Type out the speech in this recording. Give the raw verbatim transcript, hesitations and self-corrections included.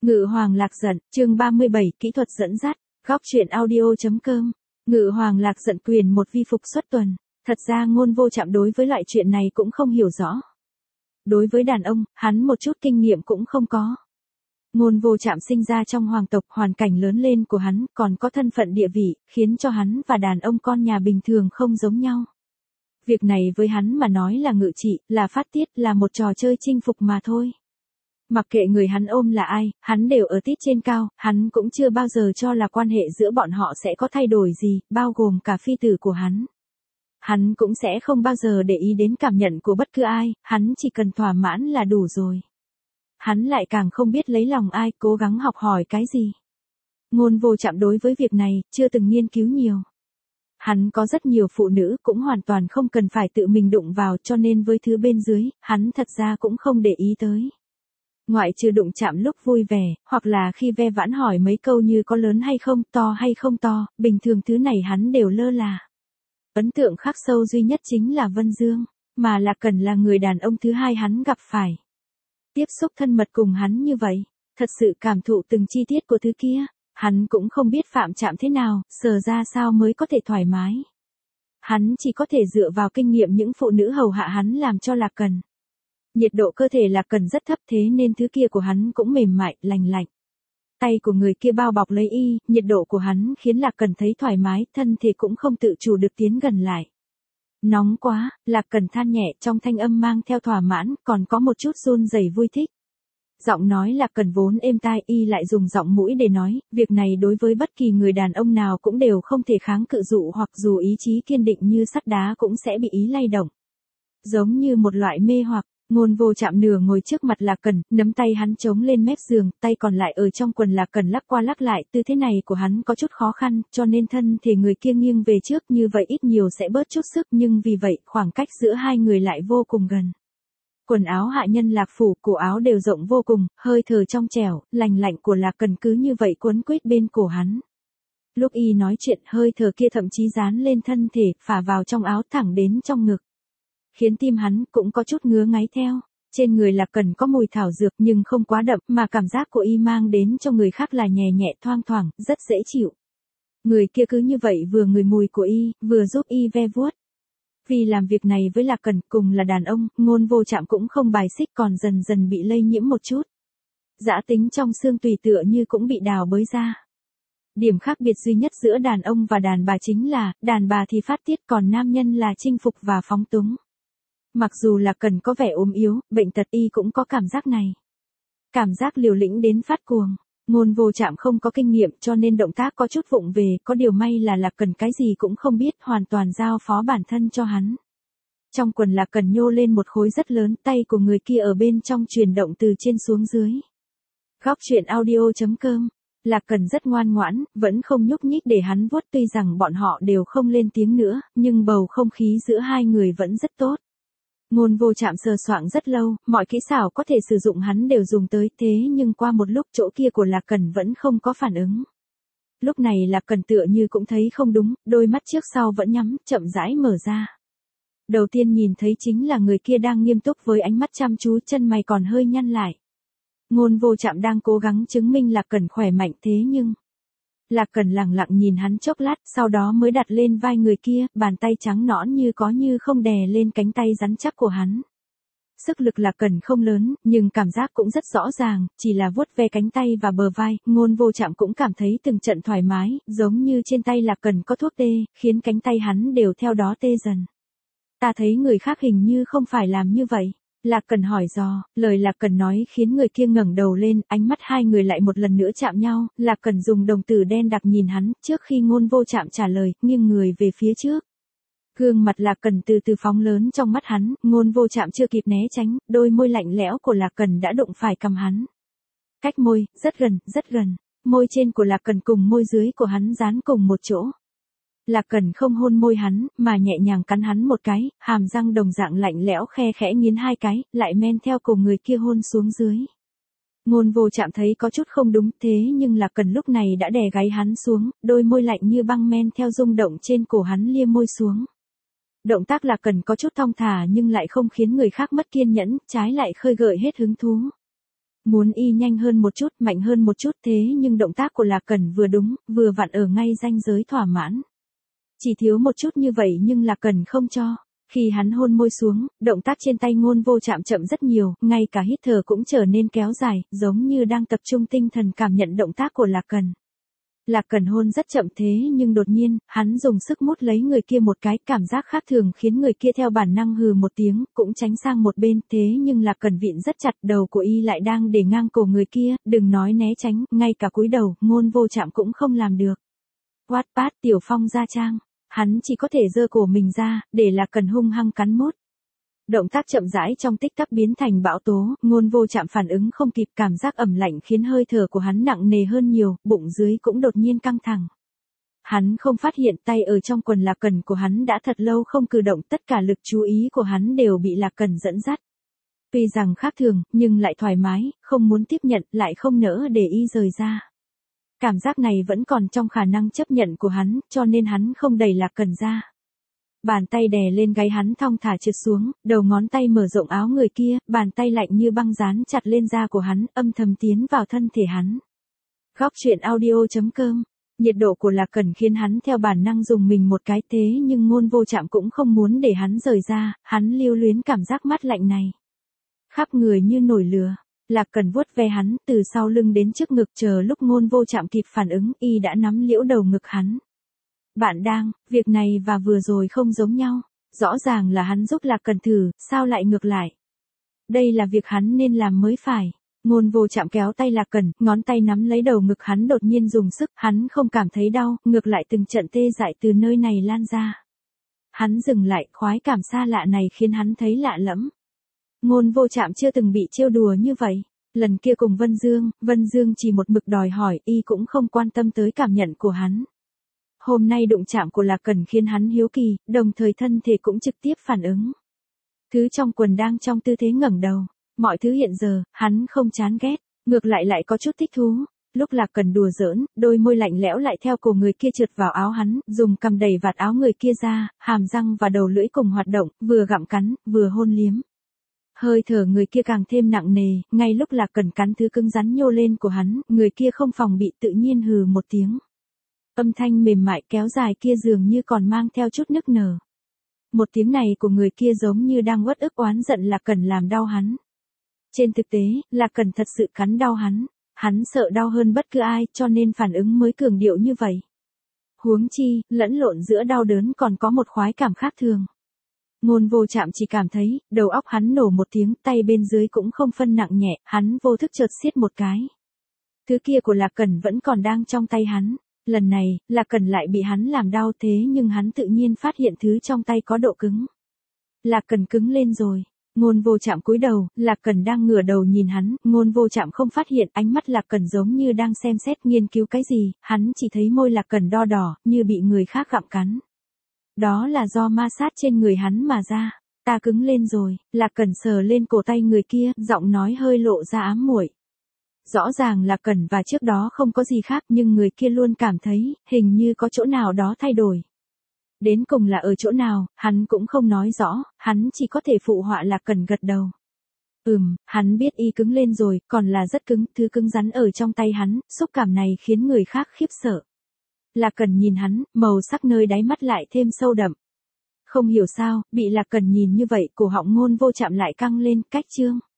Ngự Hoàng Lạc Giận, chương ba mươi bảy, kỹ thuật dẫn dắt, góc truyện audio.com. Ngự Hoàng Lạc Giận quyền một vi phục xuất tuần. Thật ra Ngôn Vô Trạm đối với loại chuyện này cũng không hiểu rõ. Đối với đàn ông, hắn một chút kinh nghiệm cũng không có. Ngôn Vô Trạm sinh ra trong hoàng tộc, hoàn cảnh lớn lên của hắn còn có thân phận địa vị, khiến cho hắn và đàn ông con nhà bình thường không giống nhau. Việc này với hắn mà nói là ngự trị, là phát tiết, là một trò chơi chinh phục mà thôi. Mặc kệ người hắn ôm là ai, hắn đều ở tít trên cao, hắn cũng chưa bao giờ cho là quan hệ giữa bọn họ sẽ có thay đổi gì, bao gồm cả phi tử của hắn. Hắn cũng sẽ không bao giờ để ý đến cảm nhận của bất cứ ai, hắn chỉ cần thỏa mãn là đủ rồi. Hắn lại càng không biết lấy lòng ai, cố gắng học hỏi cái gì. Ngôn Vô Trạm đối với việc này, chưa từng nghiên cứu nhiều. Hắn có rất nhiều phụ nữ cũng hoàn toàn không cần phải tự mình đụng vào, cho nên với thứ bên dưới, hắn thật ra cũng không để ý tới. Ngoại trừ đụng chạm lúc vui vẻ, hoặc là khi ve vãn hỏi mấy câu như có lớn hay không, to hay không to, bình thường thứ này hắn đều lơ là. Ấn tượng khắc sâu duy nhất chính là Vân Dương, mà Lạc Cẩn là người đàn ông thứ hai hắn gặp phải. Tiếp xúc thân mật cùng hắn như vậy, thật sự cảm thụ từng chi tiết của thứ kia, hắn cũng không biết phạm chạm thế nào, sờ ra sao mới có thể thoải mái. Hắn chỉ có thể dựa vào kinh nghiệm những phụ nữ hầu hạ hắn làm cho Lạc Cẩn. Nhiệt độ cơ thể Lạc Cẩn rất thấp, thế nên thứ kia của hắn cũng mềm mại, lành lạnh. Tay của người kia bao bọc lấy y, nhiệt độ của hắn khiến Lạc Cẩn thấy thoải mái, thân thể cũng không tự chủ được tiến gần lại. Nóng quá, Lạc Cẩn than nhẹ, trong thanh âm mang theo thỏa mãn, còn có một chút run rẩy vui thích. Giọng nói Lạc Cẩn vốn êm tai, y lại dùng giọng mũi để nói, việc này đối với bất kỳ người đàn ông nào cũng đều không thể kháng cự dụ, hoặc dù ý chí kiên định như sắt đá cũng sẽ bị ý lay động. Giống như một loại mê hoặc. Ngôn Vô Trạm nửa ngồi trước mặt Lạc Cẩn, nắm tay hắn chống lên mép giường, tay còn lại ở trong quần Lạc Cẩn lắc qua lắc lại, tư thế này của hắn có chút khó khăn, cho nên thân thể người kia nghiêng về trước, như vậy ít nhiều sẽ bớt chút sức, nhưng vì vậy, khoảng cách giữa hai người lại vô cùng gần. Quần áo hạ nhân Lạc phủ, cổ áo đều rộng vô cùng, hơi thở trong trẻo, lành lạnh của Lạc Cẩn cứ như vậy quấn quýt bên cổ hắn. Lúc y nói chuyện, hơi thở kia thậm chí dán lên thân thể, phả vào trong áo thẳng đến trong ngực. Khiến tim hắn cũng có chút ngứa ngáy theo. Trên người Lạc Cẩn có mùi thảo dược nhưng không quá đậm, mà cảm giác của y mang đến cho người khác là nhẹ nhẹ thoang thoảng, rất dễ chịu. Người kia cứ như vậy vừa ngửi mùi của y, vừa giúp y ve vuốt. Vì làm việc này với Lạc Cẩn cùng là đàn ông, Ngôn Vô Trạm cũng không bài xích, còn dần dần bị lây nhiễm một chút. Dã tính trong xương tùy tựa như cũng bị đào bới ra. Điểm khác biệt duy nhất giữa đàn ông và đàn bà chính là, đàn bà thì phát tiết, còn nam nhân là chinh phục và phóng túng. Mặc dù Lạc Cẩn có vẻ ốm yếu, bệnh tật, y cũng có cảm giác này. Cảm giác liều lĩnh đến phát cuồng. Ngôn Vô Trạm không có kinh nghiệm cho nên động tác có chút vụng về, có điều may là Lạc Cẩn cái gì cũng không biết, hoàn toàn giao phó bản thân cho hắn. Trong quần Lạc Cẩn nhô lên một khối rất lớn, tay của người kia ở bên trong chuyển động từ trên xuống dưới. Góc truyện audio.com. Lạc Cẩn rất ngoan ngoãn, vẫn không nhúc nhích để hắn vuốt, tuy rằng bọn họ đều không lên tiếng nữa, nhưng bầu không khí giữa hai người vẫn rất tốt. Ngôn Vô Trạm sờ soạng rất lâu, mọi kỹ xảo có thể sử dụng hắn đều dùng tới, thế nhưng qua một lúc chỗ kia của Lạc Cẩn vẫn không có phản ứng. Lúc này Lạc Cẩn tựa như cũng thấy không đúng, đôi mắt trước sau vẫn nhắm, chậm rãi mở ra. Đầu tiên nhìn thấy chính là người kia đang nghiêm túc với ánh mắt chăm chú, chân mày còn hơi nhăn lại. Ngôn Vô Trạm đang cố gắng chứng minh Lạc Cẩn khỏe mạnh, thế nhưng... Lạc Cẩn lặng lặng nhìn hắn chốc lát, sau đó mới đặt lên vai người kia, bàn tay trắng nõn như có như không đè lên cánh tay rắn chắc của hắn. Sức lực Lạc Cẩn không lớn, nhưng cảm giác cũng rất rõ ràng, chỉ là vuốt ve cánh tay và bờ vai, Ngôn Vô Trạm cũng cảm thấy từng trận thoải mái, giống như trên tay Lạc Cẩn có thuốc tê, khiến cánh tay hắn đều theo đó tê dần. Ta thấy người khác hình như không phải làm như vậy. Lạc Cẩn hỏi dò, lời Lạc Cẩn nói khiến người kia ngẩng đầu lên, ánh mắt hai người lại một lần nữa chạm nhau, Lạc Cẩn dùng đồng tử đen đặc nhìn hắn, trước khi Ngôn Vô Trạm trả lời, nghiêng người về phía trước. Gương mặt Lạc Cẩn từ từ phóng lớn trong mắt hắn, Ngôn Vô Trạm chưa kịp né tránh, đôi môi lạnh lẽo của Lạc Cẩn đã đụng phải cằm hắn. Cách môi, rất gần, rất gần, môi trên của Lạc Cẩn cùng môi dưới của hắn dán cùng một chỗ. Lạc Cẩn không hôn môi hắn, mà nhẹ nhàng cắn hắn một cái, hàm răng đồng dạng lạnh lẽo khe khẽ nghiến hai cái, lại men theo cùng người kia hôn xuống dưới. Ngôn Vô Trạm thấy có chút không đúng, thế nhưng Lạc Cẩn lúc này đã đè gáy hắn xuống, đôi môi lạnh như băng men theo rung động trên cổ hắn lia môi xuống. Động tác Lạc Cẩn có chút thong thả nhưng lại không khiến người khác mất kiên nhẫn, trái lại khơi gợi hết hứng thú. Muốn y nhanh hơn một chút, mạnh hơn một chút thế nhưng động tác của Lạc Cẩn vừa đúng, vừa vặn ở ngay ranh giới thỏa mãn. Chỉ thiếu một chút như vậy nhưng Lạc Cẩn không cho. Khi hắn hôn môi xuống, động tác trên tay Ngôn Vô Trạm chậm rất nhiều, ngay cả hít thở cũng trở nên kéo dài, giống như đang tập trung tinh thần cảm nhận động tác của Lạc Cẩn. Lạc Cẩn hôn rất chậm thế nhưng đột nhiên, hắn dùng sức mút lấy người kia một cái, cảm giác khác thường khiến người kia theo bản năng hừ một tiếng, cũng tránh sang một bên, thế nhưng Lạc Cẩn vịn rất chặt, đầu của y lại đang để ngang cổ người kia, đừng nói né tránh, ngay cả cúi đầu, Ngôn Vô Trạm cũng không làm được. Wattpad Tiểu Phong gia trang, hắn chỉ có thể giơ cổ mình ra, để Lạc Cẩn hung hăng cắn mốt. Động tác chậm rãi trong tích tắc biến thành bão tố, Ngôn Vô Trạm phản ứng không kịp, cảm giác ẩm lạnh khiến hơi thở của hắn nặng nề hơn nhiều, bụng dưới cũng đột nhiên căng thẳng. Hắn không phát hiện tay ở trong quần Lạc Cẩn của hắn đã thật lâu không cử động, tất cả lực chú ý của hắn đều bị Lạc Cẩn dẫn dắt. Tuy rằng khác thường, nhưng lại thoải mái, không muốn tiếp nhận, lại không nỡ để y rời ra. Cảm giác này vẫn còn trong khả năng chấp nhận của hắn, cho nên hắn không đẩy Lạc Cẩn ra. Bàn tay đè lên gáy hắn thong thả trượt xuống, đầu ngón tay mở rộng áo người kia, bàn tay lạnh như băng dán chặt lên da của hắn, âm thầm tiến vào thân thể hắn. Góc truyện audio chấm com. Nhiệt độ của Lạc Cẩn khiến hắn theo bản năng dùng mình một cái, thế nhưng Ngôn Vô Trạm cũng không muốn để hắn rời ra, hắn lưu luyến cảm giác mát lạnh này. Khắp người như nổi lửa. Lạc Cẩn vuốt ve hắn, từ sau lưng đến trước ngực, chờ lúc Ngôn Vô Trạm kịp phản ứng, y đã nắm liễu đầu ngực hắn. Bạn đang, việc này và vừa rồi không giống nhau. Rõ ràng là hắn giúp Lạc Cẩn thử, sao lại ngược lại? Đây là việc hắn nên làm mới phải. Ngôn Vô Trạm kéo tay Lạc Cẩn, ngón tay nắm lấy đầu ngực hắn đột nhiên dùng sức, hắn không cảm thấy đau, ngược lại từng trận tê dại từ nơi này lan ra. Hắn dừng lại, khoái cảm xa lạ này khiến hắn thấy lạ lẫm. Ngôn Vô Trạm chưa từng bị trêu đùa như vậy. Lần kia cùng Vân Dương, Vân Dương chỉ một mực đòi hỏi, y cũng không quan tâm tới cảm nhận của hắn. Hôm nay đụng chạm của Lạc Cẩn khiến hắn hiếu kỳ, đồng thời thân thể cũng trực tiếp phản ứng. Thứ trong quần đang trong tư thế ngẩng đầu. Mọi thứ hiện giờ, hắn không chán ghét, ngược lại lại có chút thích thú. Lúc Lạc Cẩn đùa giỡn, đôi môi lạnh lẽo lại theo cổ người kia trượt vào áo hắn, dùng cằm đẩy vạt áo người kia ra, hàm răng và đầu lưỡi cùng hoạt động, vừa gặm cắn, vừa hôn liếm. Hơi thở người kia càng thêm nặng nề, ngay lúc Lạc Cẩn cắn thứ cứng rắn nhô lên của hắn, người kia không phòng bị tự nhiên hừ một tiếng. Âm thanh mềm mại kéo dài kia dường như còn mang theo chút nức nở. Một tiếng này của người kia giống như đang uất ức oán giận Lạc Cẩn làm đau hắn. Trên thực tế, Lạc Cẩn thật sự cắn đau hắn. Hắn sợ đau hơn bất cứ ai cho nên phản ứng mới cường điệu như vậy. Huống chi, lẫn lộn giữa đau đớn còn có một khoái cảm khác thường. Ngôn Vô Trạm chỉ cảm thấy, đầu óc hắn nổ một tiếng, tay bên dưới cũng không phân nặng nhẹ, hắn vô thức chợt siết một cái. Thứ kia của Lạc Cẩn vẫn còn đang trong tay hắn. Lần này, Lạc Cẩn lại bị hắn làm đau thế nhưng hắn tự nhiên phát hiện thứ trong tay có độ cứng. Lạc Cẩn cứng lên rồi. Ngôn Vô Trạm cúi đầu, Lạc Cẩn đang ngửa đầu nhìn hắn, Ngôn Vô Trạm không phát hiện, ánh mắt Lạc Cẩn giống như đang xem xét nghiên cứu cái gì, hắn chỉ thấy môi Lạc Cẩn đo đỏ, như bị người khác gặm cắn. Đó là do ma sát trên người hắn mà ra. Ta cứng lên rồi, Lạc Cẩn sờ lên cổ tay người kia, giọng nói hơi lộ ra ám muội. Rõ ràng Lạc Cẩn và trước đó không có gì khác nhưng người kia luôn cảm thấy, hình như có chỗ nào đó thay đổi. Đến cùng là ở chỗ nào, hắn cũng không nói rõ, hắn chỉ có thể phụ họa Lạc Cẩn gật đầu. Ừm, hắn biết y cứng lên rồi, còn là rất cứng, thứ cứng rắn ở trong tay hắn, xúc cảm này khiến người khác khiếp sợ. Lạc Cẩn nhìn hắn, màu sắc nơi đáy mắt lại thêm sâu đậm. Không hiểu sao, bị Lạc Cẩn nhìn như vậy, cổ họng Ngôn Vô Trạm lại căng lên, cách chương.